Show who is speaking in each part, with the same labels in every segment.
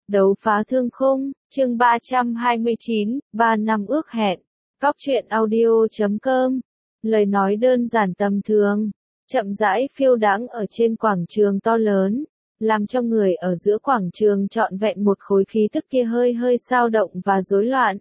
Speaker 1: Đấu phá thương khung, chương 329, 3 năm ước hẹn. Góc truyện audio.com. Lời nói đơn giản tầm thường, chậm rãi phiêu đãng ở trên quảng trường to lớn, làm cho người ở giữa quảng trường trọn vẹn một khối khí tức kia hơi hơi xao động và rối loạn.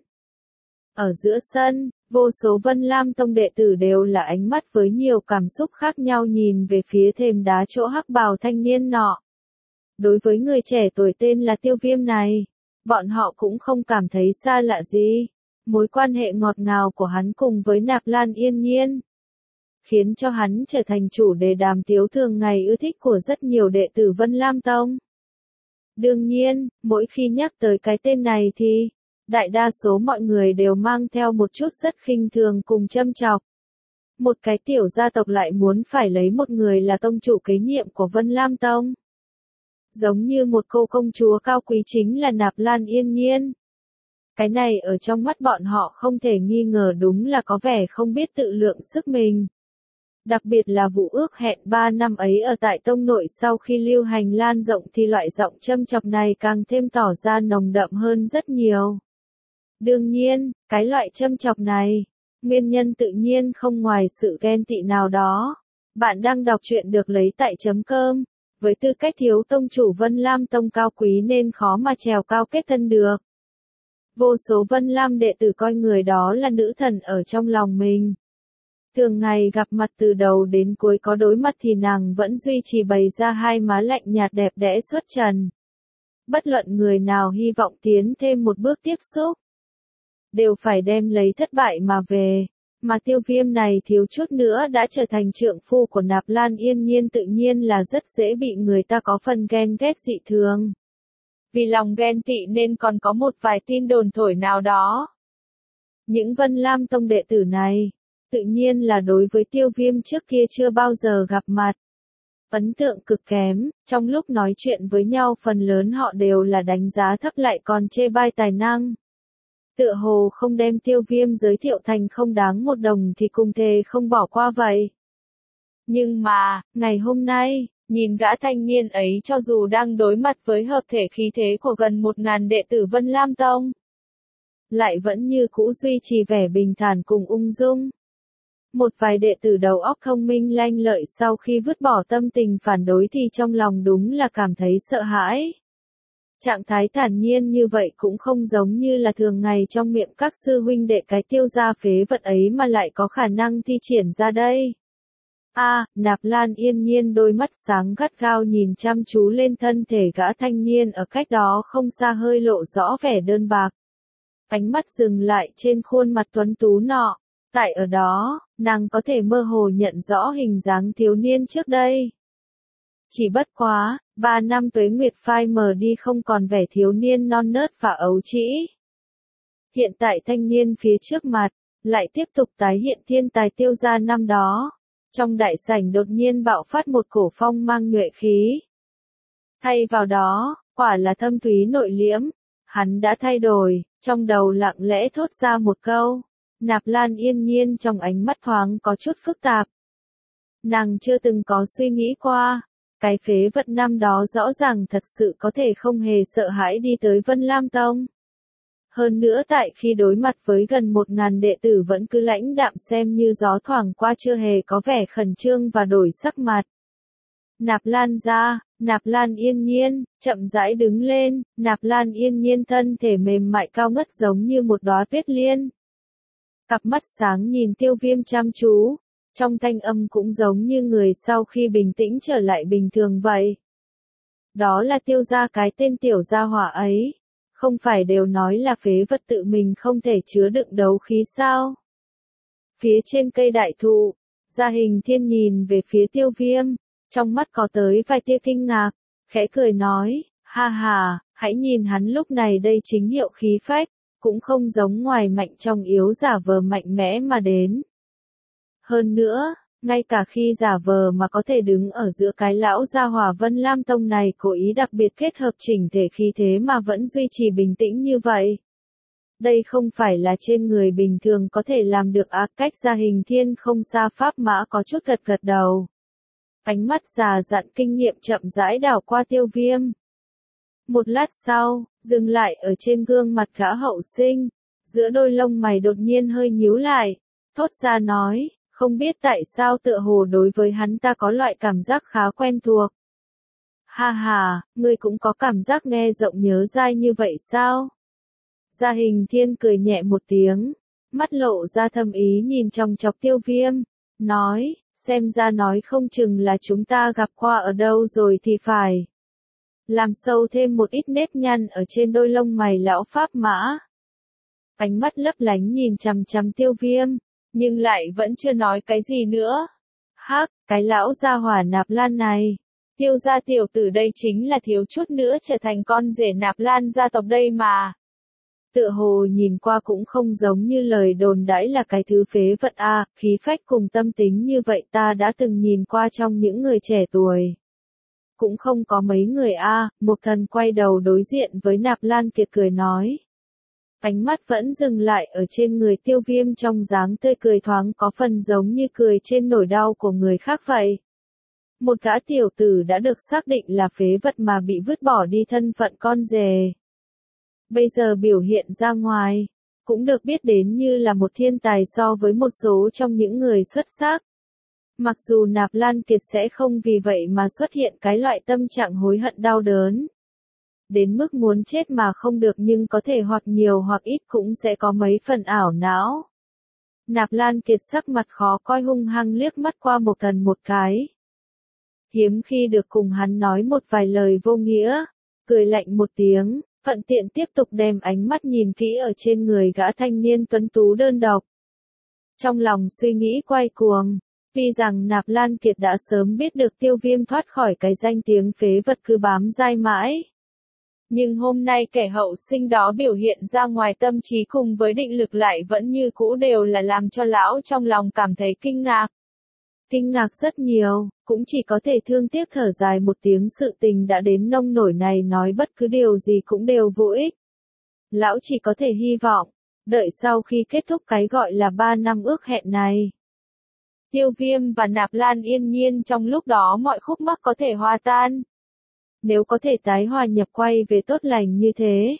Speaker 1: Ở giữa sân, vô số Vân Lam Tông đệ tử đều là ánh mắt với nhiều cảm xúc khác nhau nhìn về phía thềm đá chỗ hắc bào thanh niên nọ. Đối với người trẻ tuổi tên là Tiêu Viêm này, bọn họ cũng không cảm thấy xa lạ gì. Mối quan hệ ngọt ngào của hắn cùng với Nạp Lan Yên Nhiên, khiến cho hắn trở thành chủ đề đàm tiếu thường ngày ưa thích của rất nhiều đệ tử Vân Lam Tông. Đương nhiên, mỗi khi nhắc tới cái tên này thì, đại đa số mọi người đều mang theo một chút rất khinh thường cùng châm chọc. Một cái tiểu gia tộc lại muốn phải lấy một người là tông chủ kế nhiệm của Vân Lam Tông. Giống như một cô công chúa cao quý chính là Nạp Lan Yên Nhiên. Cái này ở trong mắt bọn họ không thể nghi ngờ đúng là có vẻ không biết tự lượng sức mình. Đặc biệt là vụ ước hẹn 3 năm ấy ở tại tông nội sau khi lưu hành lan rộng thì loại giọng châm chọc này càng thêm tỏ ra nồng đậm hơn rất nhiều. Đương nhiên, cái loại châm chọc này, nguyên nhân tự nhiên không ngoài sự ghen tị nào đó. Bạn đang đọc truyện được lấy tại .com. Với tư cách thiếu tông chủ Vân Lam Tông cao quý nên khó mà trèo cao kết thân được. Vô số Vân Lam đệ tử coi người đó là nữ thần ở trong lòng mình. Thường ngày gặp mặt từ đầu đến cuối có đối mặt thì nàng vẫn duy trì bày ra hai má lạnh nhạt đẹp đẽ xuất trần. Bất luận người nào hy vọng tiến thêm một bước tiếp xúc, đều phải đem lấy thất bại mà về. Mà Tiêu Viêm này thiếu chút nữa đã trở thành trượng phu của Nạp Lan Yên Nhiên tự nhiên là rất dễ bị người ta có phần ghen ghét dị thường. Vì lòng ghen tị nên còn có một vài tin đồn thổi nào đó. Những Vân Lam Tông đệ tử này, tự nhiên là đối với Tiêu Viêm trước kia chưa bao giờ gặp mặt. Ấn tượng cực kém, trong lúc nói chuyện với nhau phần lớn họ đều là đánh giá thấp lại còn chê bai tài năng. Tựa hồ không đem Tiêu Viêm giới thiệu thành không đáng một đồng thì cùng thề không bỏ qua vậy. Nhưng mà, ngày hôm nay, nhìn gã thanh niên ấy cho dù đang đối mặt với hợp thể khí thế của gần 1000 đệ tử Vân Lam Tông, lại vẫn như cũ duy trì vẻ bình thản cùng ung dung. Một vài đệ tử đầu óc thông minh lanh lợi sau khi vứt bỏ tâm tình phản đối thì trong lòng đúng là cảm thấy sợ hãi. Trạng thái thản nhiên như vậy cũng không giống như là thường ngày trong miệng các sư huynh đệ cái Tiêu gia phế vật ấy mà lại có khả năng thi triển ra đây. Nạp Lan Yên Nhiên đôi mắt sáng gắt gao nhìn chăm chú lên thân thể gã thanh niên ở cách đó không xa hơi lộ rõ vẻ đơn bạc. Ánh mắt dừng lại trên khuôn mặt tuấn tú nọ. Tại ở đó, nàng có thể mơ hồ nhận rõ hình dáng thiếu niên trước đây. Chỉ bất quá, 3 năm tuế nguyệt phai mờ đi không còn vẻ thiếu niên non nớt và ấu trĩ. Hiện tại thanh niên phía trước mặt, lại tiếp tục tái hiện thiên tài Tiêu gia năm đó. Trong đại sảnh đột nhiên bạo phát một cổ phong mang nhuệ khí. Thay vào đó, quả là thâm thúy nội liễm. Hắn đã thay đổi, trong đầu lặng lẽ thốt ra một câu. Nạp Lan Yên Nhiên trong ánh mắt thoáng có chút phức tạp. Nàng chưa từng có suy nghĩ qua. Cái phế vật năm đó rõ ràng thật sự có thể không hề sợ hãi đi tới Vân Lam Tông. Hơn nữa tại khi đối mặt với gần 1000 đệ tử vẫn cứ lãnh đạm xem như gió thoảng qua chưa hề có vẻ khẩn trương và đổi sắc mặt. Nạp Lan ra, Nạp Lan Yên Nhiên, chậm rãi đứng lên, Nạp Lan Yên Nhiên thân thể mềm mại cao ngất giống như một đóa tuyết liên. Cặp mắt sáng nhìn Tiêu Viêm chăm chú. Trong thanh âm cũng giống như người sau khi bình tĩnh trở lại bình thường vậy. Đó là Tiêu gia cái tên tiểu gia hỏa ấy. Không phải đều nói là phế vật tự mình không thể chứa đựng đấu khí sao? Phía trên cây đại thụ, Gia Hình Thiên nhìn về phía Tiêu Viêm, trong mắt có tới vài tia kinh ngạc, khẽ cười nói, ha ha, hãy nhìn hắn lúc này đây chính hiệu khí phách, cũng không giống ngoài mạnh trong yếu giả vờ mạnh mẽ mà đến. Hơn nữa, ngay cả khi giả vờ mà có thể đứng ở giữa cái lão gia hỏa Vân Lam Tông này cố ý đặc biệt kết hợp chỉnh thể khí thế mà vẫn duy trì bình tĩnh như vậy. Đây không phải là trên người bình thường có thể làm được cách Gia Hình Thiên không xa pháp mã có chút gật gật đầu. Ánh mắt già dặn kinh nghiệm chậm rãi đảo qua Tiêu Viêm. Một lát sau, dừng lại ở trên gương mặt gã hậu sinh, giữa đôi lông mày đột nhiên hơi nhíu lại, thốt ra nói, không biết tại sao tựa hồ đối với hắn ta có loại cảm giác khá quen thuộc. Ha ha, ngươi cũng có cảm giác nghe rộng nhớ dai như vậy sao? Gia Hình Thiên cười nhẹ một tiếng, mắt lộ ra thâm ý nhìn chòng chọc Tiêu Viêm, nói, xem ra nói không chừng là chúng ta gặp qua ở đâu rồi thì phải. Làm sâu thêm một ít nếp nhăn ở trên đôi lông mày lão Pháp Mã. Ánh mắt lấp lánh nhìn chằm chằm Tiêu Viêm, nhưng lại vẫn chưa nói cái gì nữa. Hắc, cái lão gia hỏa Nạp Lan này. Tiêu gia tiểu tử đây chính là thiếu chút nữa trở thành con rể Nạp Lan gia tộc đây mà. Tựa hồ nhìn qua cũng không giống như lời đồn đãi là cái thứ phế vật a, khí phách cùng tâm tính như vậy ta đã từng nhìn qua trong những người trẻ tuổi. Cũng không có mấy người a. Mục Thần quay đầu đối diện với Nạp Lan Kiệt cười nói. Ánh mắt vẫn dừng lại ở trên người Tiêu Viêm trong dáng tươi cười thoáng có phần giống như cười trên nỗi đau của người khác vậy. Một gã tiểu tử đã được xác định là phế vật mà bị vứt bỏ đi thân phận con rể. Bây giờ biểu hiện ra ngoài, cũng được biết đến như là một thiên tài so với một số trong những người xuất sắc. Mặc dù Nạp Lan Kiệt sẽ không vì vậy mà xuất hiện cái loại tâm trạng hối hận đau đớn. Đến mức muốn chết mà không được nhưng có thể hoặc nhiều hoặc ít cũng sẽ có mấy phần ảo não. Nạp Lan Kiệt sắc mặt khó coi hung hăng liếc mắt qua Mục Thần một cái. Hiếm khi được cùng hắn nói một vài lời vô nghĩa, cười lạnh một tiếng, thuận tiện tiếp tục đem ánh mắt nhìn kỹ ở trên người gã thanh niên tuấn tú đơn độc. Trong lòng suy nghĩ quay cuồng, tuy rằng Nạp Lan Kiệt đã sớm biết được Tiêu Viêm thoát khỏi cái danh tiếng phế vật cứ bám dai mãi. Nhưng hôm nay kẻ hậu sinh đó biểu hiện ra ngoài tâm trí cùng với định lực lại vẫn như cũ đều là làm cho lão trong lòng cảm thấy kinh ngạc. Kinh ngạc rất nhiều, cũng chỉ có thể thương tiếc thở dài một tiếng sự tình đã đến nông nổi này nói bất cứ điều gì cũng đều vô ích. Lão chỉ có thể hy vọng, đợi sau khi kết thúc cái gọi là 3 năm ước hẹn này. Tiêu Viêm và Nạp Lan yên nhiên trong lúc đó mọi khúc mắc có thể hòa tan. Nếu có thể tái hòa nhập quay về tốt lành như thế.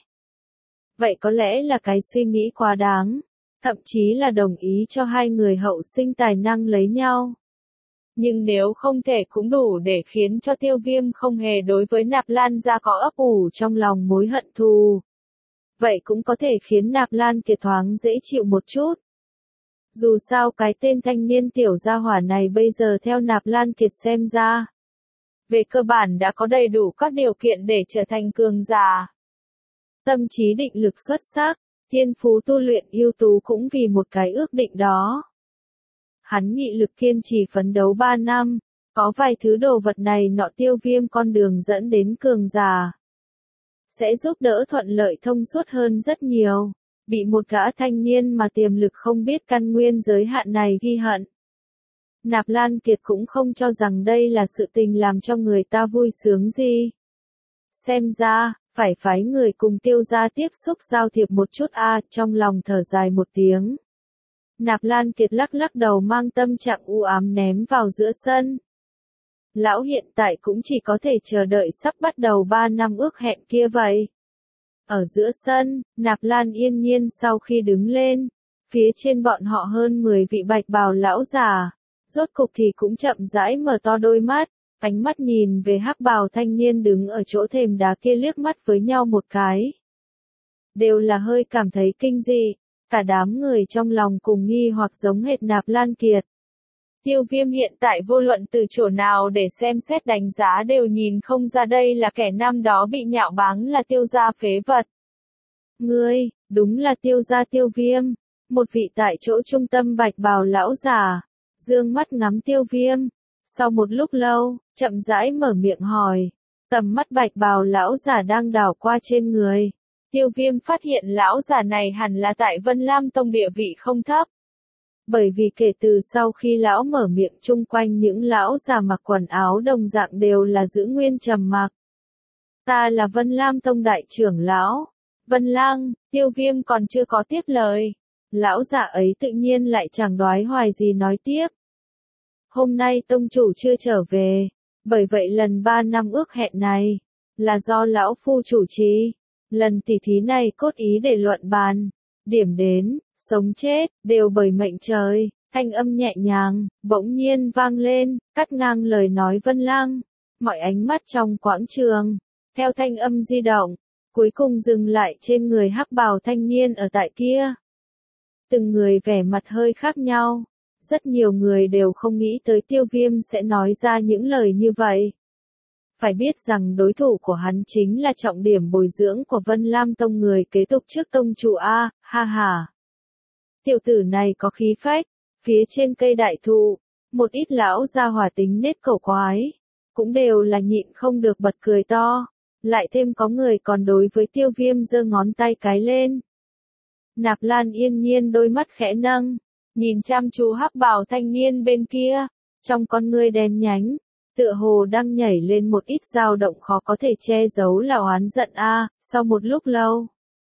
Speaker 1: Vậy có lẽ là cái suy nghĩ quá đáng, thậm chí là đồng ý cho hai người hậu sinh tài năng lấy nhau. Nhưng nếu không thể cũng đủ để khiến cho Tiêu Viêm không hề đối với Nạp Lan gia có ấp ủ trong lòng mối hận thù. Vậy cũng có thể khiến Nạp Lan Kiệt thoáng dễ chịu một chút. Dù sao cái tên thanh niên tiểu gia hỏa này bây giờ theo Nạp Lan Kiệt xem ra, về cơ bản đã có đầy đủ các điều kiện để trở thành cường giả. Tâm trí định lực xuất sắc, thiên phú tu luyện ưu tú cũng vì một cái ước định đó. Hắn nghị lực kiên trì phấn đấu 3 năm, có vài thứ đồ vật này nọ Tiêu Viêm con đường dẫn đến cường giả. Sẽ giúp đỡ thuận lợi thông suốt hơn rất nhiều, bị một gã thanh niên mà tiềm lực không biết căn nguyên giới hạn này ghi hận. Nạp Lan Kiệt cũng không cho rằng đây là sự tình làm cho người ta vui sướng gì. Xem ra, phải phái người cùng Tiêu gia tiếp xúc giao thiệp một chút trong lòng thở dài một tiếng. Nạp Lan Kiệt lắc lắc đầu mang tâm trạng u ám ném vào giữa sân. Lão hiện tại cũng chỉ có thể chờ đợi sắp bắt đầu 3 năm ước hẹn kia vậy. Ở giữa sân, Nạp Lan yên nhiên sau khi đứng lên, phía trên bọn họ hơn 10 vị bạch bào lão già, rốt cục thì cũng chậm rãi mở to đôi mắt, ánh mắt nhìn về hắc bào thanh niên đứng ở chỗ thềm đá kia liếc mắt với nhau một cái. Đều là hơi cảm thấy kinh dị, cả đám người trong lòng cùng nghi hoặc giống hệt Nạp Lan Kiệt. Tiêu Viêm hiện tại vô luận từ chỗ nào để xem xét đánh giá đều nhìn không ra đây là kẻ năm đó bị nhạo báng là Tiêu gia phế vật. Ngươi, đúng là Tiêu gia Tiêu Viêm, một vị tại chỗ trung tâm bạch bào lão già, dương mắt ngắm Tiêu Viêm, sau một lúc lâu, chậm rãi mở miệng hỏi, tầm mắt bạch bào lão già đang đảo qua trên người. Tiêu Viêm phát hiện lão già này hẳn là tại Vân Lam Tông địa vị không thấp. Bởi vì kể từ sau khi lão mở miệng chung quanh những lão già mặc quần áo đồng dạng đều là giữ nguyên trầm mặc. Ta là Vân Lam Tông đại trưởng lão. Vân Lang, Tiêu Viêm còn chưa có tiếp lời. Lão già ấy tự nhiên lại chẳng đoái hoài gì nói tiếp. Hôm nay tông chủ chưa trở về, bởi vậy lần 3 năm ước hẹn này, là do lão phu chủ trì. Lần tỉ thí này cốt ý để luận bàn, điểm đến, sống chết, đều bởi mệnh trời. Thanh âm nhẹ nhàng, bỗng nhiên vang lên, cắt ngang lời nói Vân Lang. Mọi ánh mắt trong quảng trường, theo thanh âm di động, cuối cùng dừng lại trên người hắc bào thanh niên ở tại kia. Từng người vẻ mặt hơi khác nhau, rất nhiều người đều không nghĩ tới Tiêu Viêm sẽ nói ra những lời như vậy. Phải biết rằng đối thủ của hắn chính là trọng điểm bồi dưỡng của Vân Lam Tông, người kế tục trước tông chủ A, ha ha. Tiểu tử này có khí phách, phía trên cây đại thụ, một ít lão gia hỏa tính nết cổ quái, cũng đều là nhịn không được bật cười to, lại thêm có người còn đối với Tiêu Viêm giơ ngón tay cái lên. Nạp Lan Yên Nhiên đôi mắt khẽ nâng, nhìn chăm chú hắc bào thanh niên bên kia, trong con ngươi đen nhánh, tựa hồ đang nhảy lên một ít dao động khó có thể che giấu là oán giận a. Sau một lúc lâu,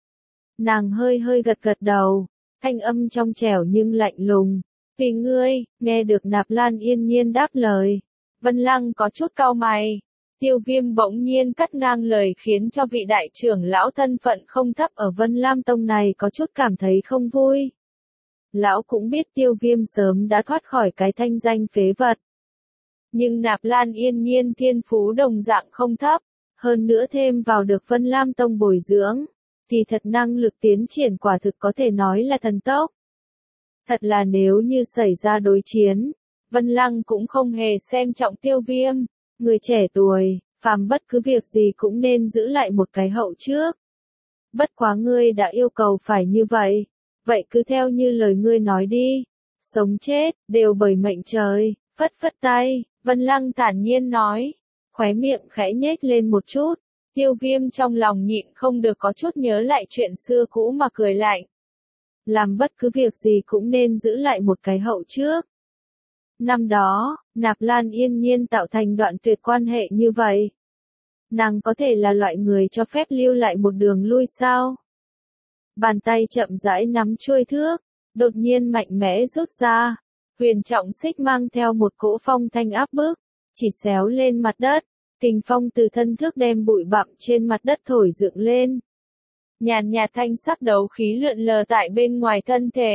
Speaker 1: nàng hơi hơi gật gật đầu, thanh âm trong trẻo nhưng lạnh lùng. Vì ngươi, nghe được Nạp Lan Yên Nhiên đáp lời, Vân Lăng có chút cau mày. Tiêu Viêm bỗng nhiên cắt ngang lời khiến cho vị đại trưởng lão thân phận không thấp ở Vân Lam Tông này có chút cảm thấy không vui. Lão cũng biết Tiêu Viêm sớm đã thoát khỏi cái thanh danh phế vật. Nhưng Nạp Lan Yên Nhiên thiên phú đồng dạng không thấp, hơn nữa thêm vào được Vân Lam Tông bồi dưỡng, thì thật năng lực tiến triển quả thực có thể nói là thần tốc. Thật là nếu như xảy ra đối chiến, Vân Lăng cũng không hề xem trọng Tiêu Viêm, người trẻ tuổi, phàm bất cứ việc gì cũng nên giữ lại một cái hậu trước. Bất quá ngươi đã yêu cầu phải như vậy, vậy cứ theo như lời ngươi nói đi, sống chết, đều bởi mệnh trời, phất phất tay, Vân Lăng thản nhiên nói, khóe miệng khẽ nhếch lên một chút, Tiêu Viêm trong lòng nhịn không được có chút nhớ lại chuyện xưa cũ mà cười lạnh. Làm bất cứ việc gì cũng nên giữ lại một cái hậu trước. Năm đó, Nạp Lan Yên Nhiên tạo thành đoạn tuyệt quan hệ như vậy. Nàng có thể là loại người cho phép lưu lại một đường lui sao? Bàn tay chậm rãi nắm chuôi thước, đột nhiên mạnh mẽ rút ra. Huyền trọng xích mang theo một cỗ phong thanh áp bức, chỉ xéo lên mặt đất. Kình phong từ thân thước đem bụi bặm trên mặt đất thổi dựng lên. Nhàn nhạt thanh sắc đấu khí lượn lờ tại bên ngoài thân thể.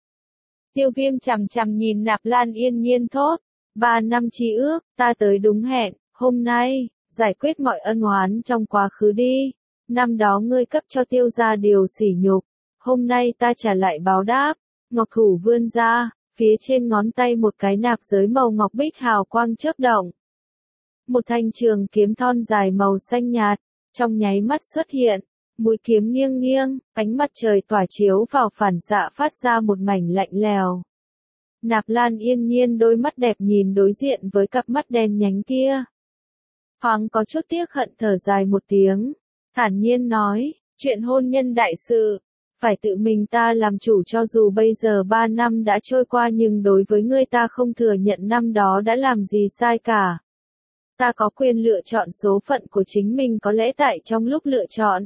Speaker 1: Tiêu Viêm chằm chằm nhìn Nạp Lan Yên Nhiên thốt, 3 năm chi ước, ta tới đúng hẹn, hôm nay, giải quyết mọi ân oán trong quá khứ đi. Năm đó ngươi cấp cho Tiêu gia điều sỉ nhục, hôm nay ta trả lại báo đáp. Ngọc thủ vươn ra, phía trên ngón tay một cái nạp giới màu ngọc bích hào quang chớp động. Một thanh trường kiếm thon dài màu xanh nhạt, trong nháy mắt xuất hiện. Mũi kiếm nghiêng nghiêng, ánh mặt trời tỏa chiếu vào phản xạ phát ra một mảnh lạnh lèo. Nạp Lan Yên Nhiên đôi mắt đẹp nhìn đối diện với cặp mắt đen nhánh kia. Thoáng có chút tiếc hận thở dài một tiếng, thản nhiên nói, chuyện hôn nhân đại sự, phải tự mình ta làm chủ, cho dù bây giờ 3 năm đã trôi qua nhưng đối với ngươi ta không thừa nhận năm đó đã làm gì sai cả. Ta có quyền lựa chọn số phận của chính mình, có lẽ tại trong lúc lựa chọn.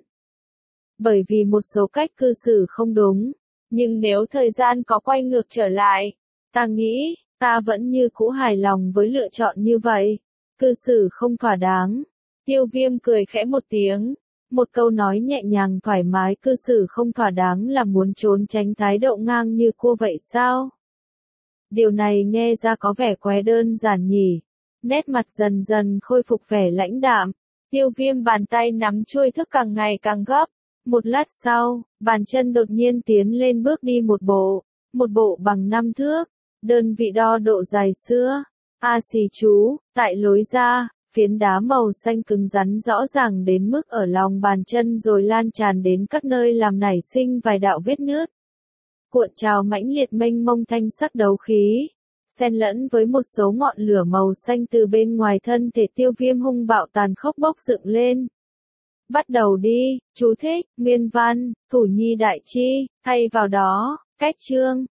Speaker 1: Bởi vì một số cách cư xử không đúng, nhưng nếu thời gian có quay ngược trở lại, ta nghĩ, ta vẫn như cũ hài lòng với lựa chọn như vậy, cư xử không thỏa đáng. Tiêu Viêm cười khẽ một tiếng, một câu nói nhẹ nhàng thoải mái, cư xử không thỏa đáng là muốn trốn tránh thái độ ngang như cua vậy sao? Điều này nghe ra có vẻ quá đơn giản nhỉ, nét mặt dần dần khôi phục vẻ lãnh đạm, Tiêu Viêm bàn tay nắm chuôi thước càng ngày càng gấp. Một lát sau, bàn chân đột nhiên tiến lên bước đi một bộ bằng 5 thước, đơn vị đo độ dài xưa. A xì chú, tại lối ra, phiến đá màu xanh cứng rắn rõ ràng đến mức ở lòng bàn chân rồi lan tràn đến các nơi làm nảy sinh vài đạo vết nứt. Cuộn trào mãnh liệt mênh mông thanh sắc đấu khí, xen lẫn với một số ngọn lửa màu xanh từ bên ngoài thân thể Tiêu Viêm hung bạo tàn khốc bốc dựng lên. Bắt đầu đi, chú thích, nguyên văn, thủ nhi đại chi, thay vào đó, cách chương.